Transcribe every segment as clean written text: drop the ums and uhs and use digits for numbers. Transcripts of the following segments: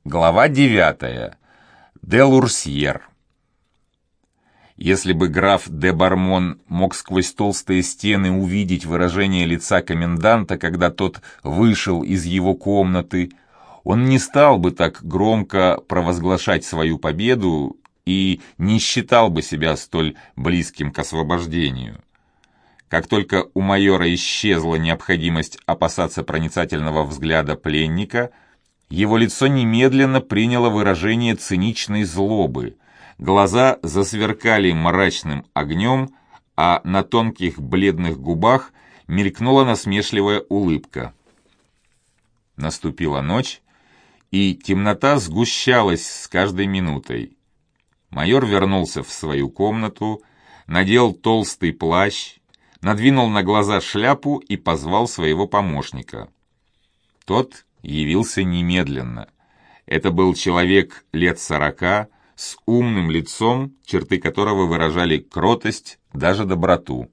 Глава 9. Де Лурсьер. Если бы граф де Бармон мог сквозь толстые стены увидеть выражение лица коменданта, когда тот вышел из его комнаты, он не стал бы так громко провозглашать свою победу и не считал бы себя столь близким к освобождению. Как только у майора исчезла необходимость опасаться проницательного взгляда пленника, его лицо немедленно приняло выражение циничной злобы, глаза засверкали мрачным огнем, а на тонких бледных губах мелькнула насмешливая улыбка. Наступила ночь, и темнота сгущалась с каждой минутой. Майор вернулся в свою комнату, надел толстый плащ, надвинул на глаза шляпу и позвал своего помощника. Тот явился немедленно. Это был человек лет 40, с умным лицом, черты которого выражали кротость, даже доброту.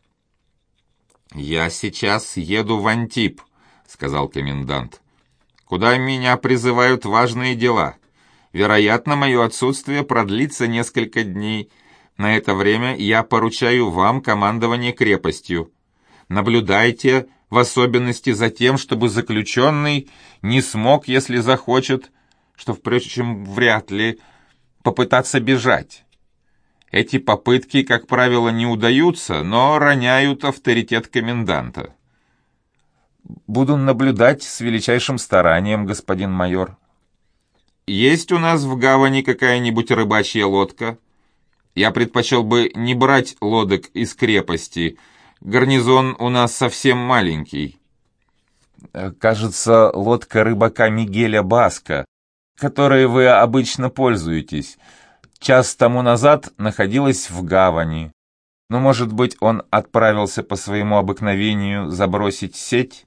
«Я сейчас еду в Антиб», — сказал комендант, — «куда меня призывают важные дела. Вероятно, мое отсутствие продлится несколько дней. На это время я поручаю вам командование крепостью. Наблюдайте, в особенности за тем, чтобы заключенный не смог, если захочет, что, впрочем, вряд ли, попытаться бежать. Эти попытки, как правило, не удаются, но роняют авторитет коменданта». «Буду наблюдать с величайшим старанием, господин майор». «Есть у нас в гавани какая-нибудь рыбачья лодка? Я предпочел бы не брать лодок из крепости. Гарнизон у нас совсем маленький». «Кажется, лодка рыбака Мигеля Баска, которой вы обычно пользуетесь, час тому назад находилась в гавани. Но, может быть, он отправился по своему обыкновению забросить сеть?»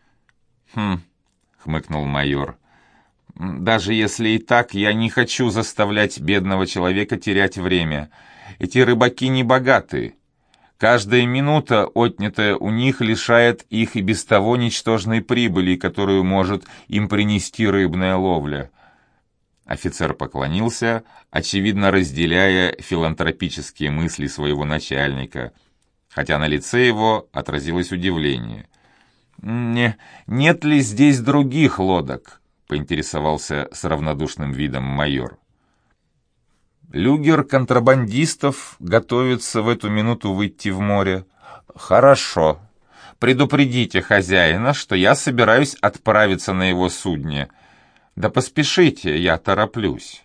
Хмыкнул майор. «Даже если и так, я не хочу заставлять бедного человека терять время. Эти рыбаки не богаты. Каждая минута, отнятая у них, лишает их и без того ничтожной прибыли, которую может им принести рыбная ловля». Офицер поклонился, очевидно разделяя филантропические мысли своего начальника, хотя на лице его отразилось удивление. «Нет ли здесь других лодок?» — поинтересовался с равнодушным видом майор. «Люгер контрабандистов готовится в эту минуту выйти в море». «Хорошо. Предупредите хозяина, что я собираюсь отправиться на его судне. Да поспешите, я тороплюсь».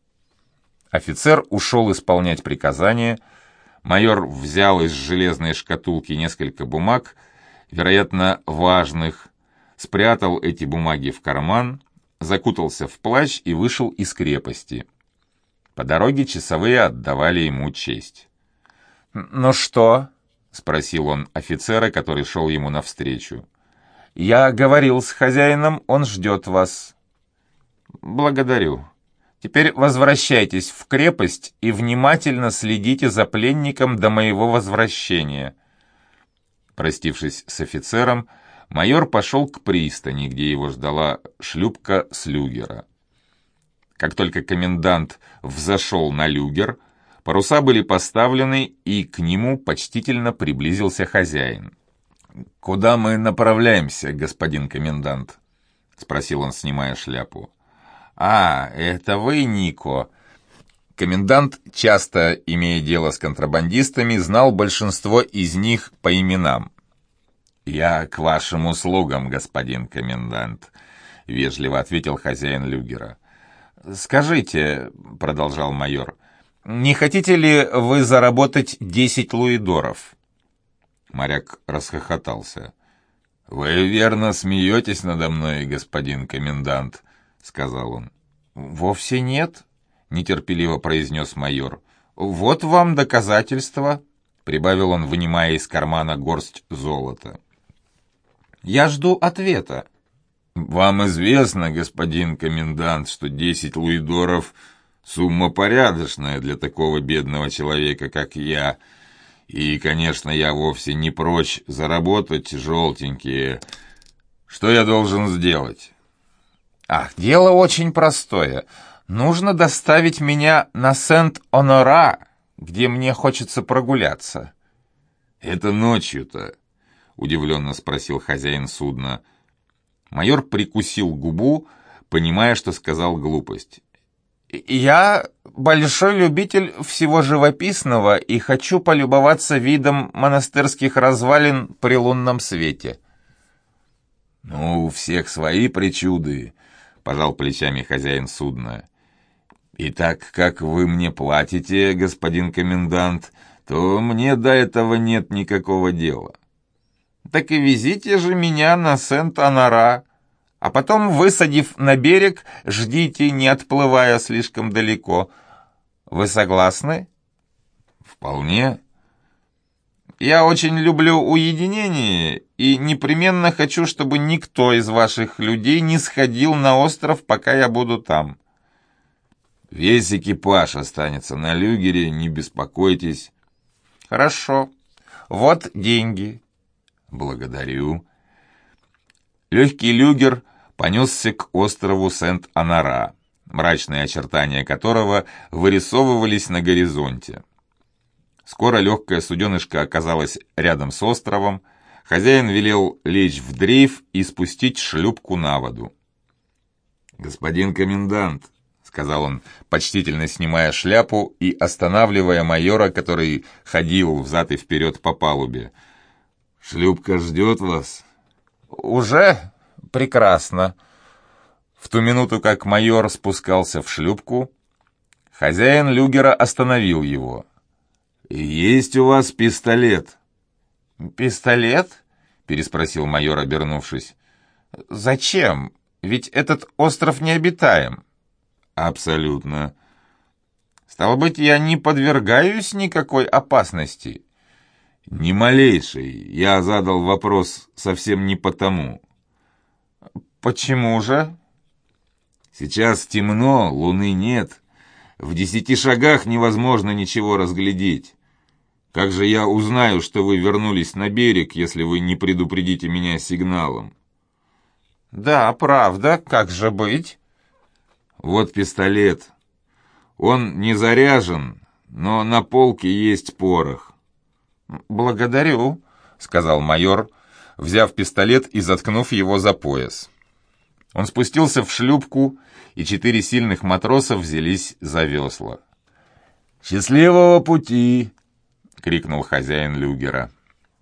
Офицер ушел исполнять приказание. Майор взял из железной шкатулки несколько бумаг, вероятно, важных, спрятал эти бумаги в карман, закутался в плащ и вышел из крепости. По дороге часовые отдавали ему честь. «Ну что?» — спросил он офицера, который шел ему навстречу. «Я говорил с хозяином, он ждет вас». «Благодарю. Теперь возвращайтесь в крепость и внимательно следите за пленником до моего возвращения». Простившись с офицером, майор пошел к пристани, где его ждала шлюпка с люгера. Как только комендант взошел на люгер, паруса были поставлены, и к нему почтительно приблизился хозяин. «Куда мы направляемся, господин комендант?» — спросил он, снимая шляпу. «А, это вы, Нико?» Комендант, часто имея дело с контрабандистами, знал большинство из них по именам. «Я к вашим услугам, господин комендант», — вежливо ответил хозяин люгера. «Скажите», — продолжал майор, — «не хотите ли вы заработать 10 луидоров?» Моряк расхохотался. «Вы верно смеетесь надо мной, господин комендант», — сказал он. «Вовсе нет», — нетерпеливо произнес майор. «Вот вам доказательство», — прибавил он, вынимая из кармана горсть золота. «Я жду ответа». «Вам известно, господин комендант, что 10 луидоров — сумма порядочная для такого бедного человека, как я. И, конечно, я вовсе не прочь заработать желтенькие. Что я должен сделать?» Ах, дело очень простое. Нужно доставить меня на Сент-Онора, где мне хочется прогуляться. «Это ночью-то?» — удивленно спросил хозяин судна. Майор прикусил губу, понимая, что сказал глупость. «Я большой любитель всего живописного и хочу полюбоваться видом монастырских развалин при лунном свете». «Ну, у всех свои причуды», — пожал плечами хозяин судна. «И так как вы мне платите, господин комендант, то мне до этого нет никакого дела». «Так и везите же меня на Сент-Онора, а потом, высадив на берег, ждите, не отплывая слишком далеко. Вы согласны?» «Вполне». «Я очень люблю уединение и непременно хочу, чтобы никто из ваших людей не сходил на остров, пока я буду там». «Весь экипаж останется на люгере, не беспокойтесь». «Хорошо. Вот деньги». «Благодарю». Легкий люгер понесся к острову Сент-Онора, мрачные очертания которого вырисовывались на горизонте. Скоро легкая суденышко оказалось рядом с островом, хозяин велел лечь в дрейф и спустить шлюпку на воду. «Господин комендант», — сказал он, почтительно снимая шляпу и останавливая майора, который ходил взад и вперед по палубе. «Шлюпка ждет вас?» «Уже? Прекрасно». В ту минуту, как майор спускался в шлюпку, хозяин люгера остановил его. «Есть у вас пистолет?» «Пистолет?» — переспросил майор, обернувшись. «Зачем? Ведь этот остров необитаем». «Абсолютно». «Стало быть, я не подвергаюсь никакой опасности?» «Ни малейшей. Я задал вопрос совсем не потому». «Почему же?» «Сейчас темно, луны нет. В 10 шагах невозможно ничего разглядеть. Как же я узнаю, что вы вернулись на берег, если вы не предупредите меня сигналом?» «Да, правда, как же быть?» «Вот пистолет. Он не заряжен, но на полке есть порох». «Благодарю», — сказал майор, взяв пистолет и заткнув его за пояс. Он спустился в шлюпку, и 4 сильных матроса взялись за весла. «Счастливого пути!» — крикнул хозяин люгера.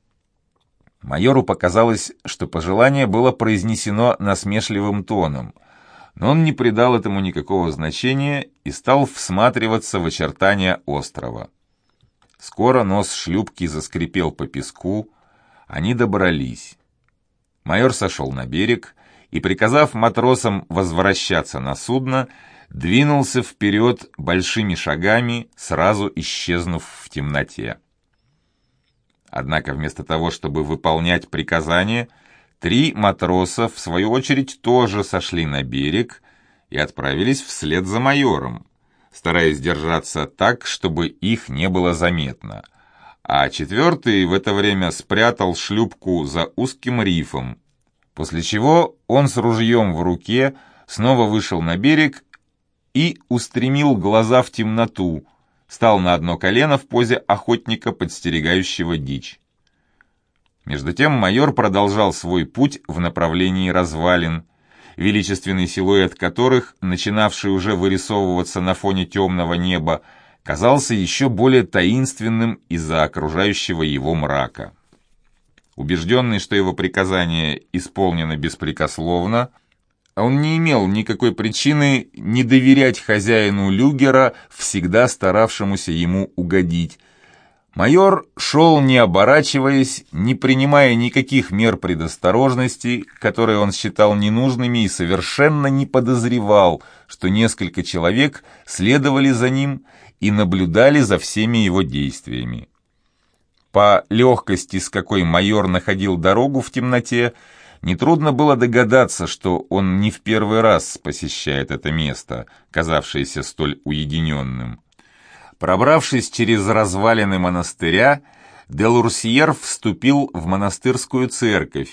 Майору показалось, что пожелание было произнесено насмешливым тоном, но он не придал этому никакого значения и стал всматриваться в очертания острова. Скоро нос шлюпки заскрипел по песку, они добрались. Майор сошел на берег и, приказав матросам возвращаться на судно, двинулся вперед большими шагами, сразу исчезнув в темноте. Однако вместо того, чтобы выполнять приказание, 3 матроса, в свою очередь, тоже сошли на берег и отправились вслед за майором, стараясь держаться так, чтобы их не было заметно, а 4-й в это время спрятал шлюпку за узким рифом, после чего он с ружьем в руке снова вышел на берег и устремил глаза в темноту, стал на одно колено в позе охотника, подстерегающего дичь. Между тем майор продолжал свой путь в направлении развалин, величественный силуэт которых, начинавший уже вырисовываться на фоне темного неба, казался еще более таинственным из-за окружающего его мрака. Убежденный, что его приказание исполнено беспрекословно, он не имел никакой причины не доверять хозяину люгера, всегда старавшемуся ему угодить. Майор шел, не оборачиваясь, не принимая никаких мер предосторожности, которые он считал ненужными, и совершенно не подозревал, что несколько человек следовали за ним и наблюдали за всеми его действиями. По легкости, с какой майор находил дорогу в темноте, нетрудно было догадаться, что он не в первый раз посещает это место, казавшееся столь уединенным. Пробравшись через развалины монастыря, де Лурсьер вступил в монастырскую церковь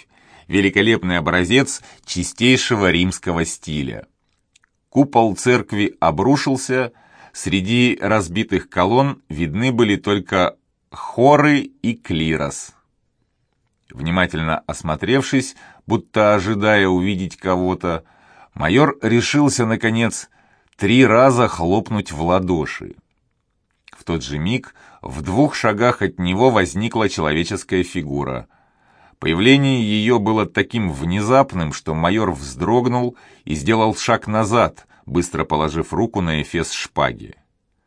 великолепный образец чистейшего римского стиля. Купол церкви обрушился, среди разбитых колонн видны были только хоры и клирос. Внимательно осмотревшись, будто ожидая увидеть кого-то, майор решился, наконец, 3 раза хлопнуть в ладоши. В тот же миг в 2 шагах от него возникла человеческая фигура. Появление ее было таким внезапным, что майор вздрогнул и сделал шаг назад, быстро положив руку на эфес шпаги.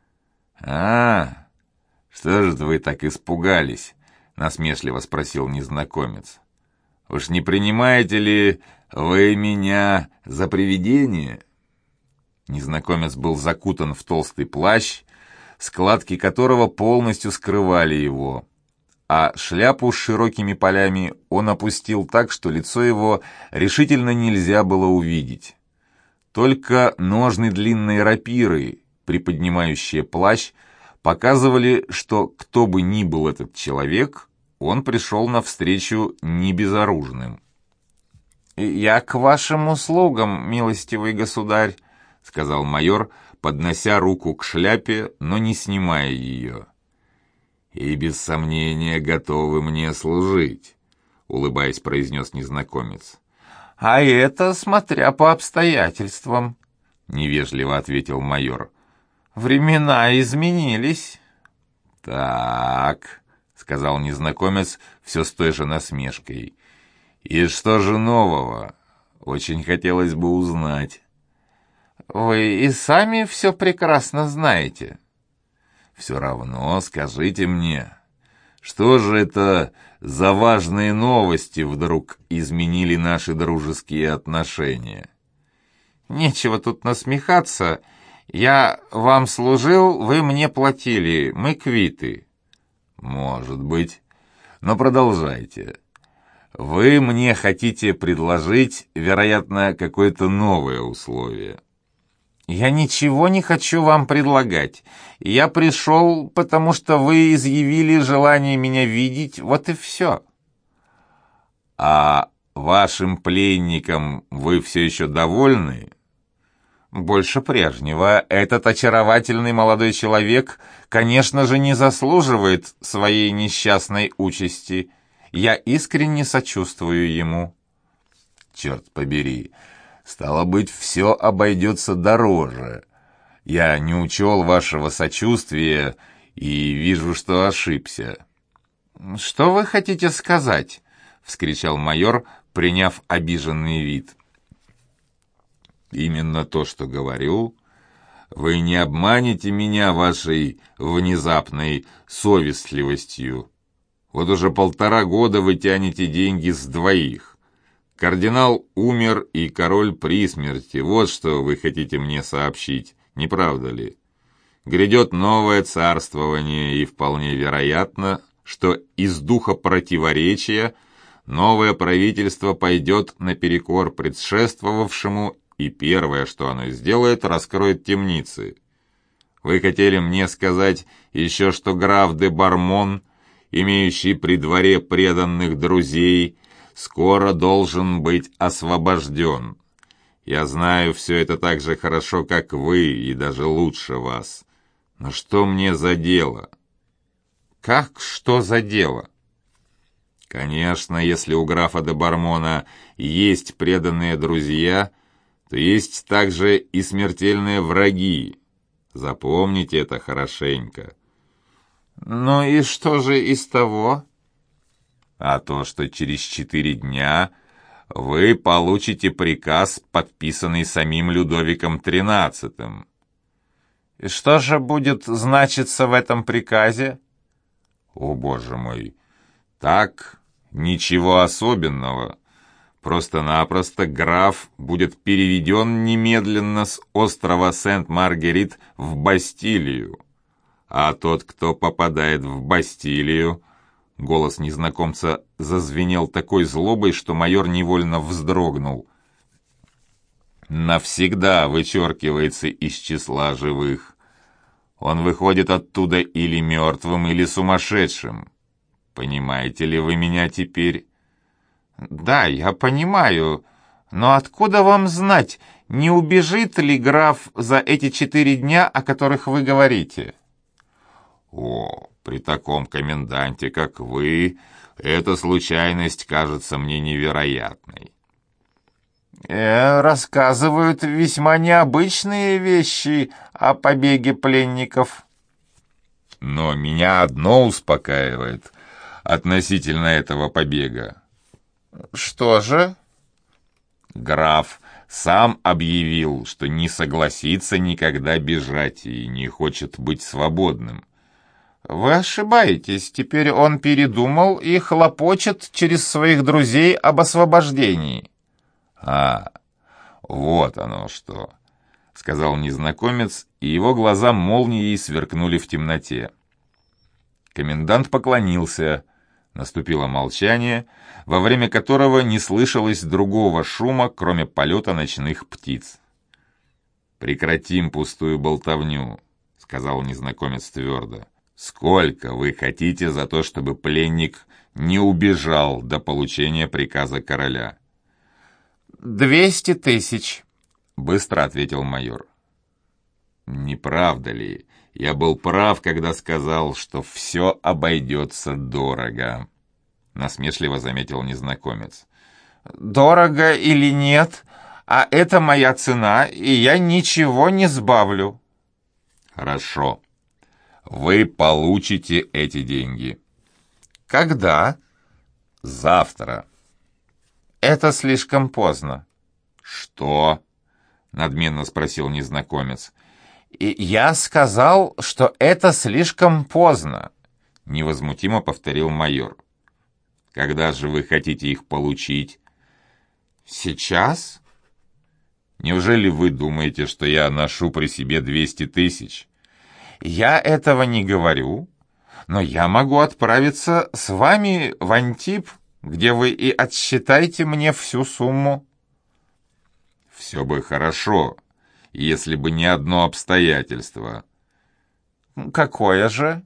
Что же вы так испугались?» — насмешливо спросил незнакомец. «Уж не принимаете ли вы меня за привидение?» Незнакомец был закутан в толстый плащ, складки которого полностью скрывали его, а шляпу с широкими полями он опустил так, что лицо его решительно нельзя было увидеть. Только ножны длинной рапиры, приподнимающие плащ, показывали, что кто бы ни был этот человек, он пришел навстречу не безоружным. «Я к вашим услугам, милостивый государь», — сказал майор, поднося руку к шляпе, но не снимая ее. «И без сомнения готовы мне служить», — улыбаясь, произнес незнакомец. «А это смотря по обстоятельствам», — невежливо ответил майор. «Времена изменились». «Так», — сказал незнакомец все с той же насмешкой. «И что же нового? Очень хотелось бы узнать». «Вы и сами все прекрасно знаете». «Все равно скажите мне, что же это за важные новости вдруг изменили наши дружеские отношения?» «Нечего тут насмехаться. Я вам служил, вы мне платили, мы квиты». «Может быть. Но продолжайте. Вы мне хотите предложить, вероятно, какое-то новое условие». «Я ничего не хочу вам предлагать. Я пришел, потому что вы изъявили желание меня видеть, вот и все». «А вашим пленникам вы все еще довольны?» «Больше прежнего. Этот очаровательный молодой человек, конечно же, не заслуживает своей несчастной участи. Я искренне сочувствую ему». «Черт побери! Стало быть, все обойдется дороже. Я не учел вашего сочувствия и вижу, что ошибся». «Что вы хотите сказать?» — вскричал майор, приняв обиженный вид. «Именно то, что говорю. Вы не обманете меня вашей внезапной совестливостью. Вот уже 1,5 года вы тянете деньги с 2. Кардинал умер, и король при смерти. Вот что вы хотите мне сообщить, не правда ли? Грядет новое царствование, и вполне вероятно, что из духа противоречия новое правительство пойдет наперекор предшествовавшему, и первое, что оно сделает, раскроет темницы. Вы хотели мне сказать еще, что граф де Бармон, имеющий при дворе преданных друзей, скоро должен быть освобожден. Я знаю все это так же хорошо, как вы, и даже лучше вас. Но что мне за дело?» «Как что за дело?» «Конечно, если у графа де Бармона есть преданные друзья, то есть также и смертельные враги. Запомните это хорошенько». «Ну и что же из того?» «А то, что через 4 дня вы получите приказ, подписанный самим Людовиком XIII». «И что же будет значиться в этом приказе?» «О, боже мой! Так, ничего особенного. Просто-напросто граф будет переведен немедленно с острова Сент-Маргерит в Бастилию. А тот, кто попадает в Бастилию...» Голос незнакомца зазвенел такой злобой, что майор невольно вздрогнул. «Навсегда вычеркивается из числа живых. Он выходит оттуда или мертвым, или сумасшедшим. Понимаете ли вы меня теперь?» Да, я понимаю, но откуда вам знать, не убежит ли граф за эти 4 дня, о которых вы говорите? О, при таком коменданте, как вы, эта случайность кажется мне невероятной. Рассказывают весьма необычные вещи о побеге пленников. Но меня одно успокаивает относительно этого побега. Что же? Граф сам объявил, что не согласится никогда бежать и не хочет быть свободным. Вы ошибаетесь, теперь он передумал и хлопочет через своих друзей об освобождении. А, вот оно что, сказал незнакомец, и его глаза молнией сверкнули в темноте. Комендант поклонился. Наступило молчание, во время которого не слышалось другого шума, кроме полета ночных птиц. «Прекратим пустую болтовню», — сказал незнакомец твердо. «Сколько вы хотите за то, чтобы пленник не убежал до получения приказа короля?» 200 тысяч, быстро ответил майор. Не правда ли? Я был прав, когда сказал, что все обойдется дорого, насмешливо заметил незнакомец. Дорого или нет, а это моя цена, и я ничего не сбавлю. Хорошо. Вы получите эти деньги. Когда? Завтра. Это слишком поздно. Что? Надменно спросил незнакомец. И я сказал, что это слишком поздно, невозмутимо повторил майор. Когда же вы хотите их получить? Сейчас? Неужели вы думаете, что я ношу при себе 200 тысяч? Я этого не говорю, но я могу отправиться с вами в Антиб, где вы и отсчитаете мне всю сумму. Все бы хорошо, если бы не одно обстоятельство. Какое же?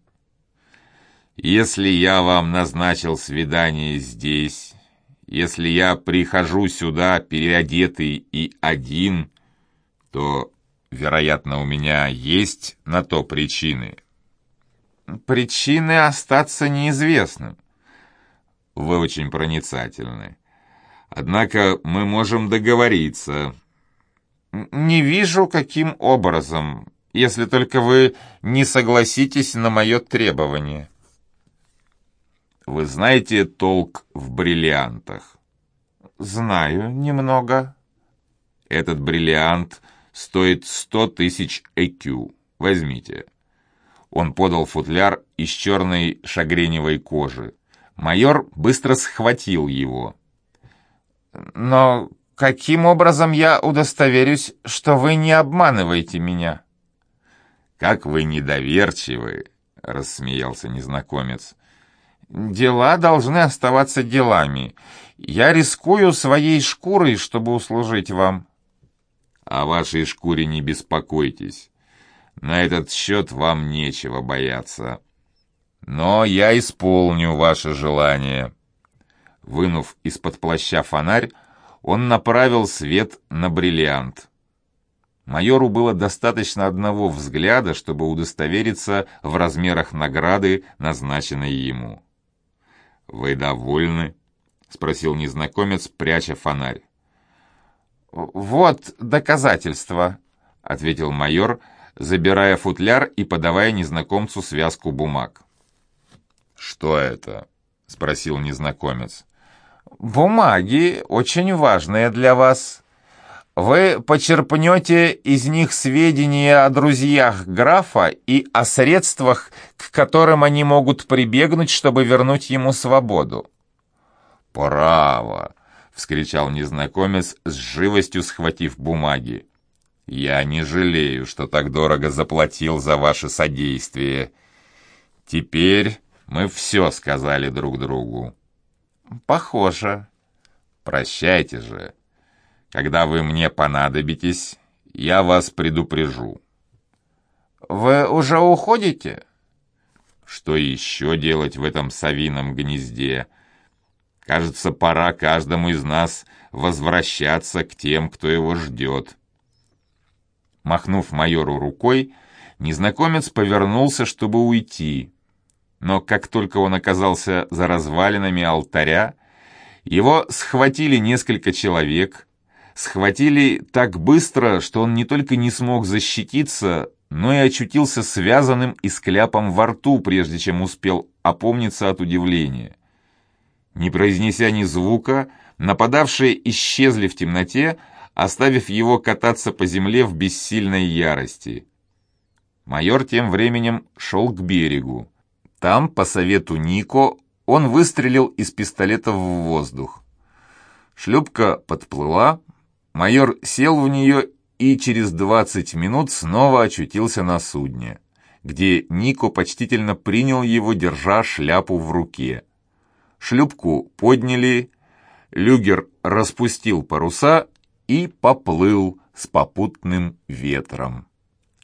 Если я вам назначил свидание здесь, если я прихожу сюда переодетый и один, то, вероятно, у меня есть на то причины. Причины остаться неизвестным. Вы очень проницательны. Однако мы можем договориться. Не вижу, каким образом, если только вы не согласитесь на мое требование. Вы знаете толк в бриллиантах? Знаю немного. Этот бриллиант стоит 100 тысяч ЭКЮ. Возьмите. Он подал футляр из черной шагреневой кожи. Майор быстро схватил его. «Но каким образом я удостоверюсь, что вы не обманываете меня?» «Как вы недоверчивы!» — рассмеялся незнакомец. «Дела должны оставаться делами. Я рискую своей шкурой, чтобы услужить вам». «О вашей шкуре не беспокойтесь. На этот счет вам нечего бояться. Но я исполню ваше желание». Вынув из-под плаща фонарь, он направил свет на бриллиант. Майору было достаточно одного взгляда, чтобы удостовериться в размерах награды, назначенной ему. «Вы довольны?» — спросил незнакомец, пряча фонарь. «Вот доказательство», — ответил майор, забирая футляр и подавая незнакомцу связку бумаг. «Что это?» — спросил незнакомец. «Бумаги, очень важные для вас. Вы почерпнете из них сведения о друзьях графа и о средствах, к которым они могут прибегнуть, чтобы вернуть ему свободу». «Право!» — вскричал незнакомец, с живостью схватив бумаги. «Я не жалею, что так дорого заплатил за ваше содействие. Теперь мы все сказали друг другу». «Похоже». «Прощайте же. Когда вы мне понадобитесь, я вас предупрежу». «Вы уже уходите?» «Что еще делать в этом совином гнезде? Кажется, пора каждому из нас возвращаться к тем, кто его ждет». Махнув майору рукой, незнакомец повернулся, чтобы уйти. Но как только он оказался за развалинами алтаря, его схватили несколько человек, схватили так быстро, что он не только не смог защититься, но и очутился связанным и с кляпом во рту, прежде чем успел опомниться от удивления. Не произнеся ни звука, нападавшие исчезли в темноте, оставив его кататься по земле в бессильной ярости. Майор тем временем шел к берегу. Там, по совету Нико, он выстрелил из пистолета в воздух. Шлюпка подплыла, майор сел в нее и через 20 минут снова очутился на судне, где Нико почтительно принял его, держа шляпу в руке. Шлюпку подняли, люгер распустил паруса и поплыл с попутным ветром.